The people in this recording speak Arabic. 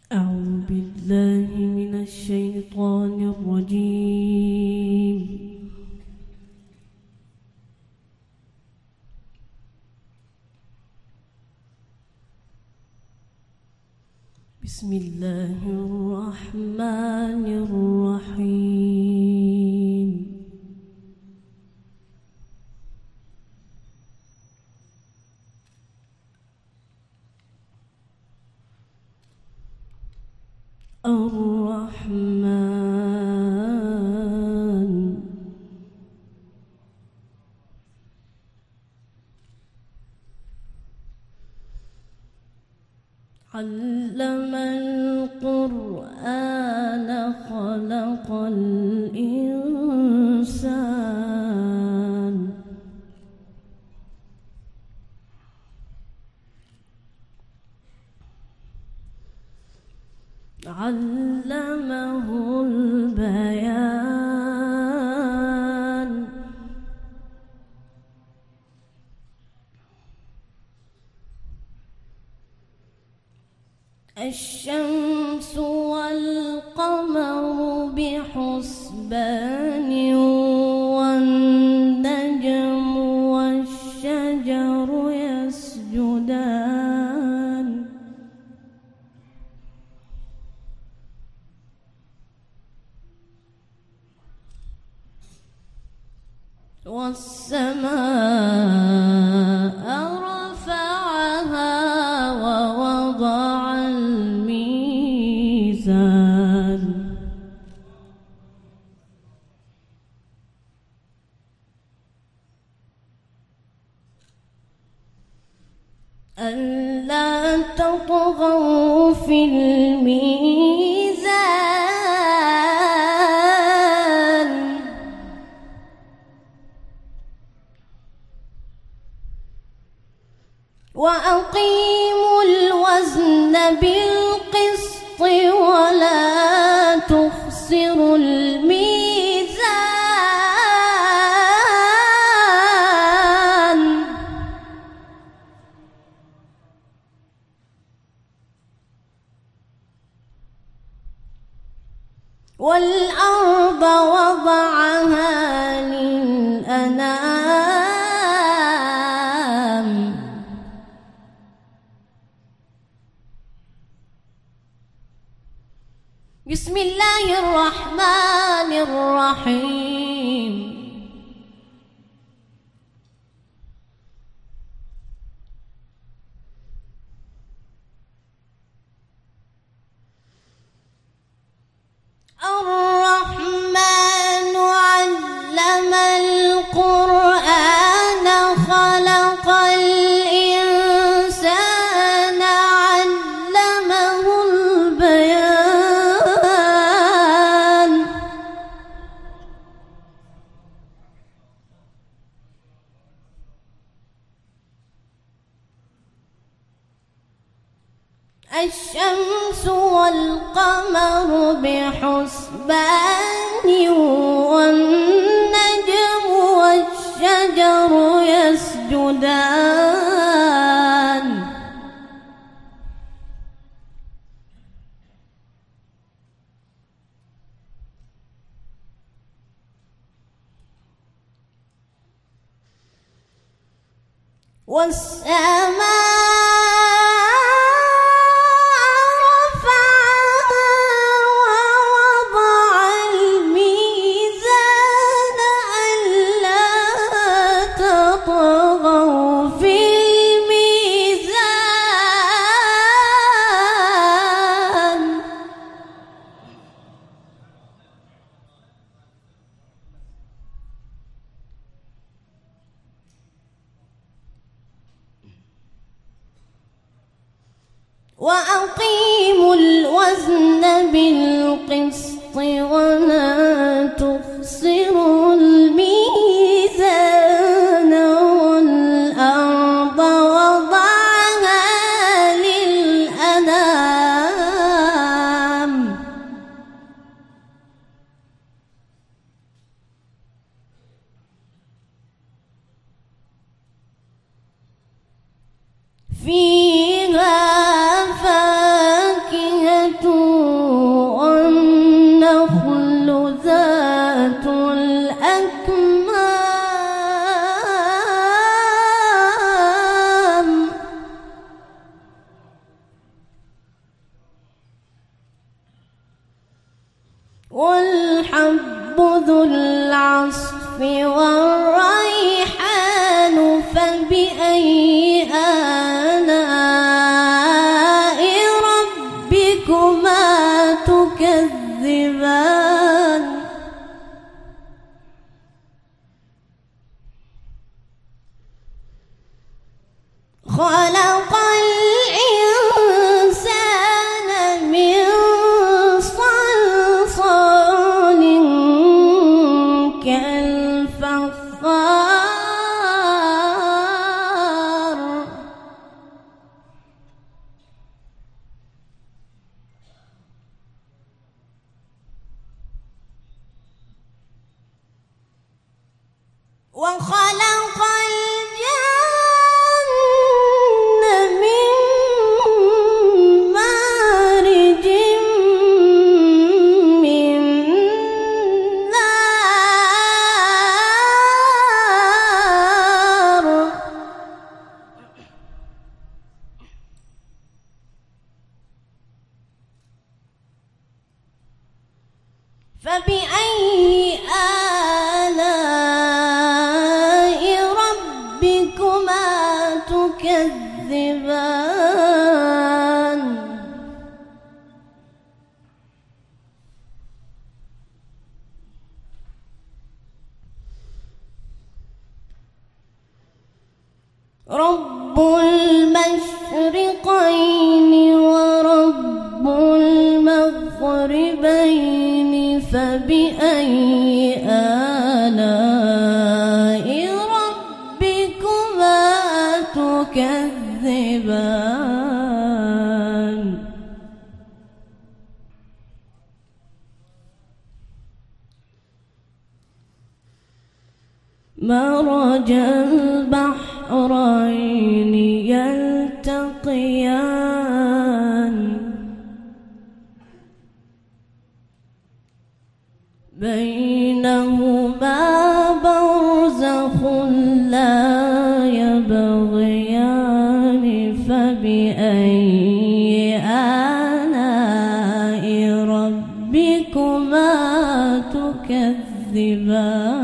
أعوذ بالله من الشيطان الرجيم. بسم الله الرحمن الرحيم. الرحمن علم القرآن خلق الإنسان علمه البيان الشمس والقمر بحسبان والنجم والشجر يسجدان والسماء رفعها ووضع الميزان ألا تطغوا في الميزان وأقيموا الوزن بالقسط ولا تخسروا الميزان والأرض وضعها للأنام بسم الله الرحمن الرحيم. الرحمن علم القرآن خلق الإنسان علمه البيان الشمس والقمر بحسبان والنجم والشجر يسجدان والسماء وأقيموا الوزن بالقسط ولا تخسروا الميزان والأرض وضعها للأنام فيها فاكهة والحب ذو العصف والريحان فبأي آلاء ربكما تكذبان خلق الإنسان من صلصال كالفخار وخلق فبأي آلاء ربكما تكذبان رب المشرقين ورب المغربين فبأي آلاء ربكما تكذبان مرج البحرين يلتقيان بينهما برزخ لا يبغيان فبأي آلاء ربكما تكذبان